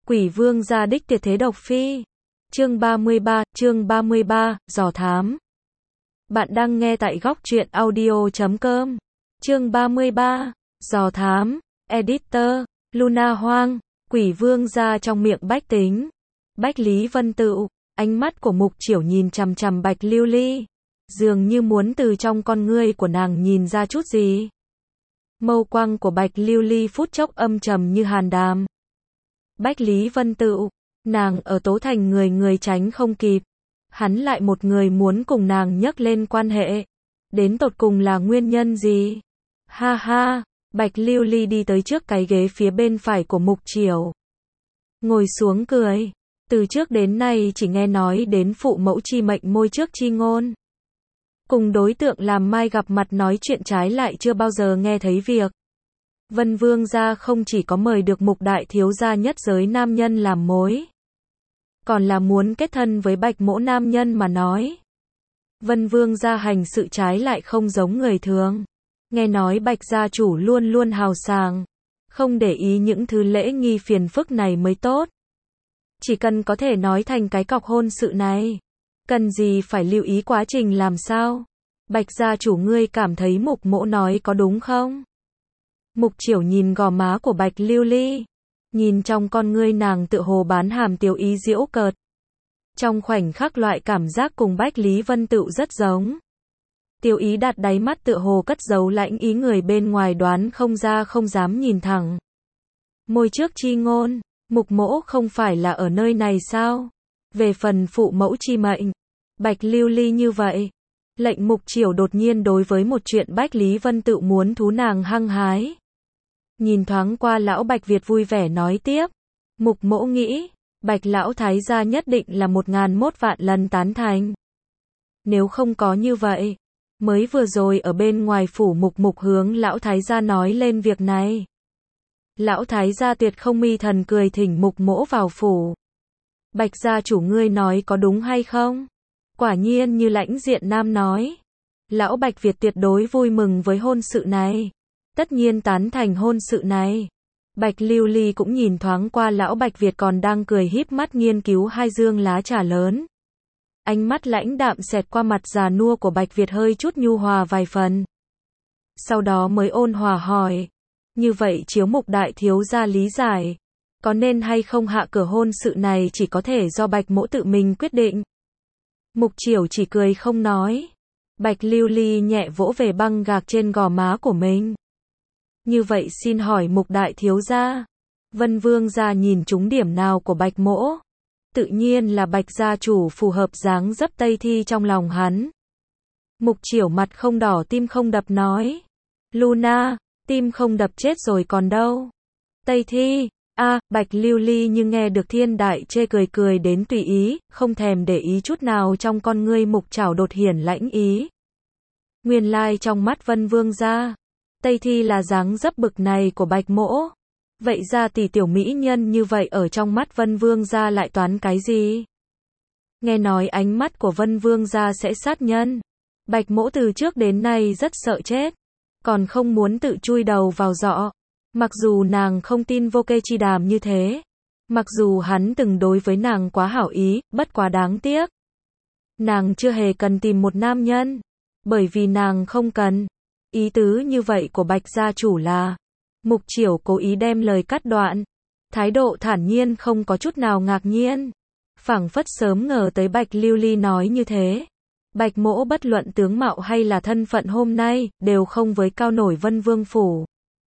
Quỷ vương gia đích tuyệt thế độc phi. Chương 33, dò thám. Bạn đang nghe tại góc truyện audio.com. Chương 33, dò thám. Editor, Luna Hoang. Quỷ vương gia trong miệng Bách Tính. Bách Lý Vân Tựu. Ánh mắt của Mục Chiểu nhìn chằm chằm Bạch Lưu Ly, dường như muốn từ trong con ngươi của nàng nhìn ra chút gì. Mâu quang của Bạch Lưu Ly phút chốc âm trầm như hàn đàm. Bách Lý Vân Tựu, nàng ở Tố Thành người tránh không kịp, hắn lại một người muốn cùng nàng nhắc lên quan hệ, đến tột cùng là nguyên nhân gì? Ha ha, Bạch Lưu Ly đi tới trước cái ghế phía bên phải của Mục Chiểu, ngồi xuống cười. Từ trước đến nay chỉ nghe nói đến phụ mẫu chi mệnh môi trước chi ngôn, cùng đối tượng làm mai gặp mặt nói chuyện trái lại chưa bao giờ nghe thấy việc Vân Vương gia không chỉ có mời được Mục đại thiếu gia nhất giới nam nhân làm mối, còn là muốn kết thân với Bạch mỗ nam nhân mà nói. Vân Vương gia hành sự trái lại không giống người thường. Nghe nói Bạch gia chủ luôn luôn hào sảng, không để ý những thứ lễ nghi phiền phức này mới tốt. Chỉ cần có thể nói thành cái cọc hôn sự này, cần gì phải lưu ý quá trình làm sao? Bạch gia chủ, ngươi cảm thấy Mục mỗ nói có đúng không? Mục Chiểu nhìn gò má của Bạch Lưu Ly, nhìn trong con ngươi nàng tựa hồ bán hàm tiêu ý giễu cợt. Trong khoảnh khắc loại cảm giác cùng Bách Lý Vân Tựu rất giống. Tiêu ý đặt đáy mắt tựa hồ cất giấu lãnh ý người bên ngoài đoán không ra không dám nhìn thẳng. Môi trước chi ngôn, Mục mỗ không phải là ở nơi này sao? Về phần phụ mẫu chi mệnh, Bạch Lưu Ly như vậy. Lệnh Mục Chiểu đột nhiên đối với một chuyện Bách Lý Vân Tựu muốn thú nàng hăng hái. Nhìn thoáng qua lão Bạch Việt vui vẻ nói tiếp. Mục mỗ nghĩ, Bạch lão thái gia nhất định là 1001 vạn lần tán thành. Nếu không có như vậy, mới vừa rồi ở bên ngoài phủ Mục hướng lão thái gia nói lên việc này. Lão thái gia tuyệt không mi thần cười thỉnh Mục mỗ vào phủ. Bạch gia chủ, ngươi nói có đúng hay không? Quả nhiên như lãnh diện nam nói. Lão Bạch Việt tuyệt đối vui mừng với hôn sự này. Tất nhiên tán thành hôn sự này. Bạch Lưu Ly cũng nhìn thoáng qua lão Bạch Việt còn đang cười híp mắt nghiên cứu hai dương lá trà lớn. Ánh mắt lãnh đạm xẹt qua mặt già nua của Bạch Việt hơi chút nhu hòa vài phần. Sau đó mới ôn hòa hỏi. Như vậy chiếu Mục đại thiếu gia lý giải, có nên hay không hạ cửa hôn sự này chỉ có thể do Bạch mỗ tự mình quyết định. Mục Chiểu chỉ cười không nói. Bạch Lưu Ly nhẹ vỗ về băng gạc trên gò má của mình. Như vậy xin hỏi Mục đại thiếu gia, Vân Vương gia nhìn trúng điểm nào của Bạch mỗ? Tự nhiên là Bạch gia chủ phù hợp dáng dấp Tây Thi trong lòng hắn. Mục Chiểu mặt không đỏ tim không đập nói. Luna, tim không đập chết rồi còn đâu. Tây Thi, Bạch Lưu Ly nhưng nghe được thiên đại chê cười đến tùy ý, không thèm để ý chút nào trong con ngươi Mục Trảo đột hiển lãnh ý. Nguyên lai trong mắt Vân Vương gia, Tây Thi là dáng dấp bực này của Bạch mỗ. Vậy ra tỷ tiểu mỹ nhân như vậy ở trong mắt Vân Vương gia lại toán cái gì? Nghe nói ánh mắt của Vân Vương gia sẽ sát nhân. Bạch mỗ từ trước đến nay rất sợ chết, còn không muốn tự chui đầu vào giọ. Mặc dù nàng không tin Vô Kê Chi Đàm như thế, mặc dù hắn từng đối với nàng quá hảo ý, bất quá đáng tiếc. Nàng chưa hề cần tìm một nam nhân, bởi vì nàng không cần. Ý tứ như vậy của Bạch gia chủ là, Mục Chiểu cố ý đem lời cắt đoạn, thái độ thản nhiên không có chút nào ngạc nhiên, phảng phất sớm ngờ tới Bạch Lưu Ly nói như thế. Bạch mỗ bất luận tướng mạo hay là thân phận hôm nay, đều không với cao nổi Vân Vương phủ.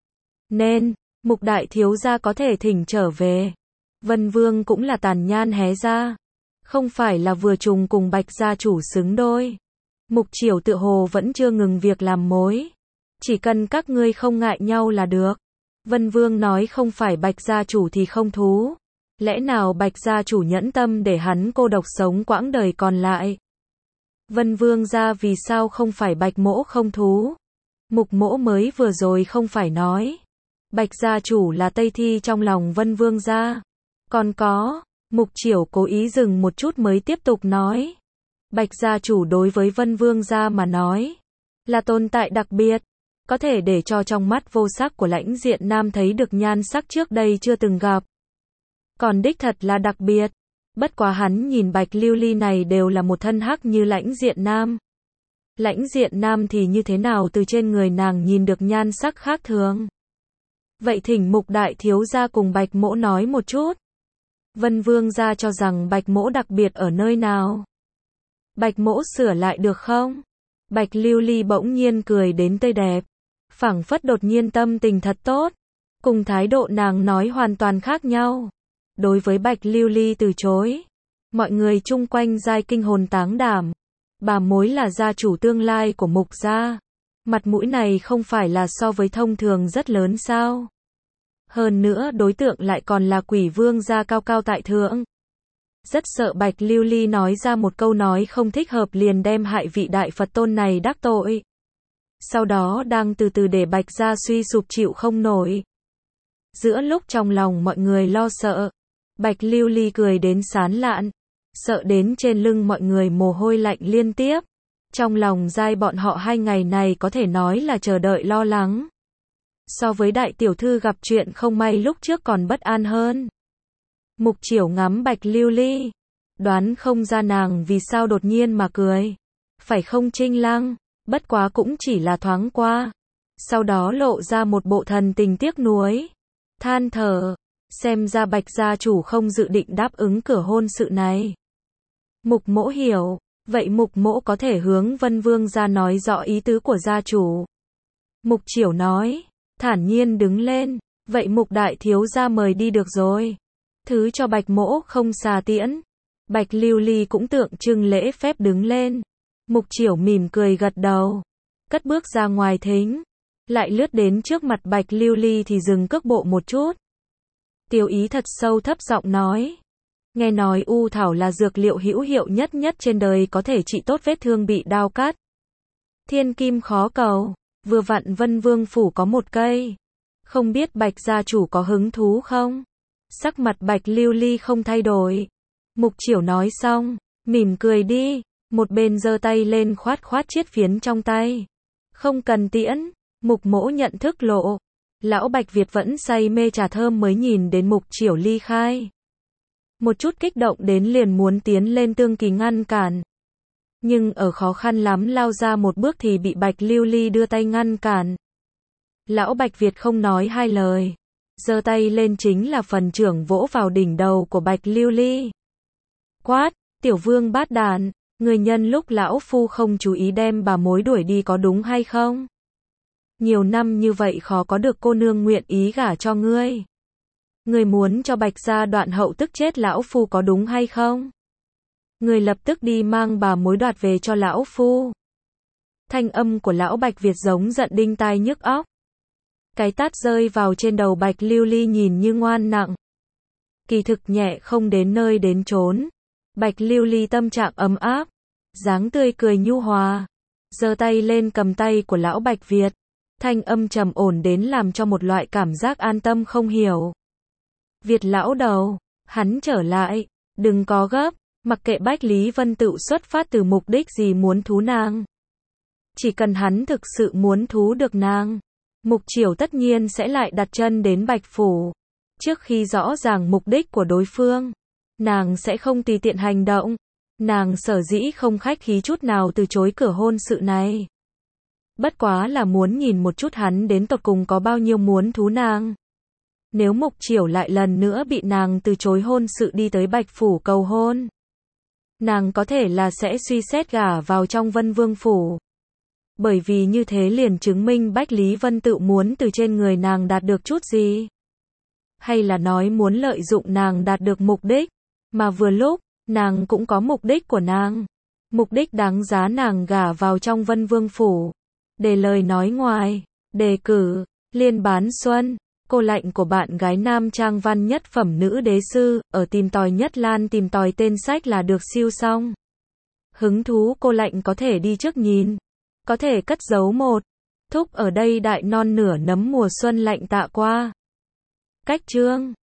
Nên, Mục đại thiếu gia có thể thỉnh trở về. Vân Vương cũng là tàn nhan hé ra, không phải là vừa trùng cùng Bạch gia chủ xứng đôi. Mục Chiểu tự hồ vẫn chưa ngừng việc làm mối. Chỉ cần các ngươi không ngại nhau là được. Vân Vương nói không phải Bạch gia chủ thì không thú. Lẽ nào Bạch gia chủ nhẫn tâm để hắn cô độc sống quãng đời còn lại? Vân Vương gia vì sao không phải Bạch mỗ không thú? Mục mỗ mới vừa rồi không phải nói. Bạch gia chủ là Tây Thi trong lòng Vân Vương gia. Còn có, Mục Chiểu cố ý dừng một chút mới tiếp tục nói. Bạch gia chủ đối với Vân Vương gia mà nói, là tồn tại đặc biệt, có thể để cho trong mắt vô sắc của lãnh diện nam thấy được nhan sắc trước đây chưa từng gặp. Còn đích thật là đặc biệt. Bất quá hắn nhìn Bạch Lưu Ly này đều là một thân hắc như Lãnh Diện Nam. Lãnh Diện Nam thì như thế nào từ trên người nàng nhìn được nhan sắc khác thường. Vậy thỉnh Mục đại thiếu gia cùng Bạch mỗ nói một chút. Vân Vương gia cho rằng Bạch mỗ đặc biệt ở nơi nào. Bạch mỗ sửa lại được không? Bạch Lưu Ly bỗng nhiên cười đến tươi đẹp. Phảng phất đột nhiên tâm tình thật tốt. Cùng thái độ nàng nói hoàn toàn khác nhau. Đối với Bạch Lưu Ly từ chối. Mọi người chung quanh giai kinh hồn táng đảm. Bà mối là gia chủ tương lai của Mục gia. Mặt mũi này không phải là so với thông thường rất lớn sao? Hơn nữa đối tượng lại còn là Quỷ Vương gia cao cao tại thượng. Rất sợ Bạch Lưu Ly nói ra một câu nói không thích hợp liền đem hại vị đại Phật tôn này đắc tội. Sau đó đang từ từ để Bạch gia suy sụp chịu không nổi. Giữa lúc trong lòng mọi người lo sợ, Bạch Lưu Ly cười đến sán lạn, sợ đến trên lưng mọi người mồ hôi lạnh liên tiếp. Trong lòng giai bọn họ 2 ngày này có thể nói là chờ đợi lo lắng. So với đại tiểu thư gặp chuyện không may lúc trước còn bất an hơn. Mục Chiểu ngắm Bạch Lưu Ly, đoán không ra nàng vì sao đột nhiên mà cười. Phải không Trinh Lăng? Bất quá cũng chỉ là thoáng qua. Sau đó lộ ra một bộ thần tình tiếc nuối. Than thở, xem ra Bạch gia chủ không dự định đáp ứng cửa hôn sự này. Mục mỗ hiểu, vậy Mục mỗ có thể hướng Vân Vương gia nói rõ ý tứ của gia chủ. Mục Chiểu nói, thản nhiên đứng lên, vậy Mục đại thiếu gia mời đi được rồi. Thứ cho Bạch mỗ không xà tiễn. Bạch Lưu Ly cũng tượng trưng lễ phép đứng lên. Mục Chiểu mỉm cười gật đầu, cất bước ra ngoài thính, lại lướt đến trước mặt Bạch Lưu Ly thì dừng cước bộ một chút. Tiêu ý thật sâu thấp giọng nói, nghe nói u thảo là dược liệu hữu hiệu nhất trên đời có thể trị tốt vết thương bị đao cắt. Thiên kim khó cầu, vừa vặn Vân Vương phủ có một cây. Không biết Bạch gia chủ có hứng thú không? Sắc mặt Bạch Lưu Ly không thay đổi. Mục Chiểu nói xong, mỉm cười đi, một bên giơ tay lên khoát chiết phiến trong tay. Không cần tiễn, Mục mỗ nhận thức lộ. Lão Bạch Việt vẫn say mê trà thơm mới nhìn đến Mục Chiểu ly khai. Một chút kích động đến liền muốn tiến lên tương kỳ ngăn cản. Nhưng ở khó khăn lắm lao ra một bước thì bị Bạch Lưu Ly đưa tay ngăn cản. Lão Bạch Việt không nói hai lời. Giơ tay lên chính là phần trưởng vỗ vào đỉnh đầu của Bạch Lưu Ly. Quát, tiểu vương bát đàn, người nhân lúc lão phu không chú ý đem bà mối đuổi đi có đúng hay không? Nhiều năm như vậy khó có được cô nương nguyện ý gả cho ngươi. Ngươi muốn cho Bạch gia đoạn hậu tức chết lão phu có đúng hay không? Ngươi lập tức đi mang bà mối đoạt về cho lão phu. Thanh âm của lão Bạch Việt giống giận đinh tai nhức óc. Cái tát rơi vào trên đầu Bạch Lưu Ly nhìn như ngoan nặng. Kỳ thực nhẹ không đến nơi đến chốn. Bạch Lưu Ly tâm trạng ấm áp, dáng tươi cười nhu hòa, giơ tay lên cầm tay của lão Bạch Việt, thanh âm trầm ổn đến làm cho một loại cảm giác an tâm không hiểu. Việt lão đầu, hắn trở lại, đừng có gấp, mặc kệ Bách Lý Vân Tựu xuất phát từ mục đích gì muốn thú nàng. Chỉ cần hắn thực sự muốn thú được nàng, Mục Chiểu tất nhiên sẽ lại đặt chân đến Bạch Phủ. Trước khi rõ ràng mục đích của đối phương, nàng sẽ không tùy tiện hành động. Nàng sở dĩ không khách khí chút nào từ chối cửa hôn sự này. Bất quá là muốn nhìn một chút hắn đến tột cùng có bao nhiêu muốn thú nàng. Nếu Mục Chiểu lại lần nữa bị nàng từ chối hôn sự đi tới Bạch Phủ cầu hôn, nàng có thể là sẽ suy xét gả vào trong Vân Vương Phủ. Bởi vì như thế liền chứng minh Bách Lý Vân Tựu muốn từ trên người nàng đạt được chút gì. Hay là nói muốn lợi dụng nàng đạt được mục đích, mà vừa lúc, nàng cũng có mục đích của nàng. Mục đích đáng giá nàng gả vào trong Vân Vương Phủ. Để lời nói ngoài, đề cử, Liên Bán Xuân, cô lạnh của bạn gái nam trang văn nhất phẩm nữ đế sư, ở tìm tòi nhất lan tìm tòi tên sách là được siêu xong. Hứng thú cô lạnh có thể đi trước nhìn, có thể cất giấu một, thúc ở đây đại non nửa nấm mùa xuân lạnh tạ qua. Cách chương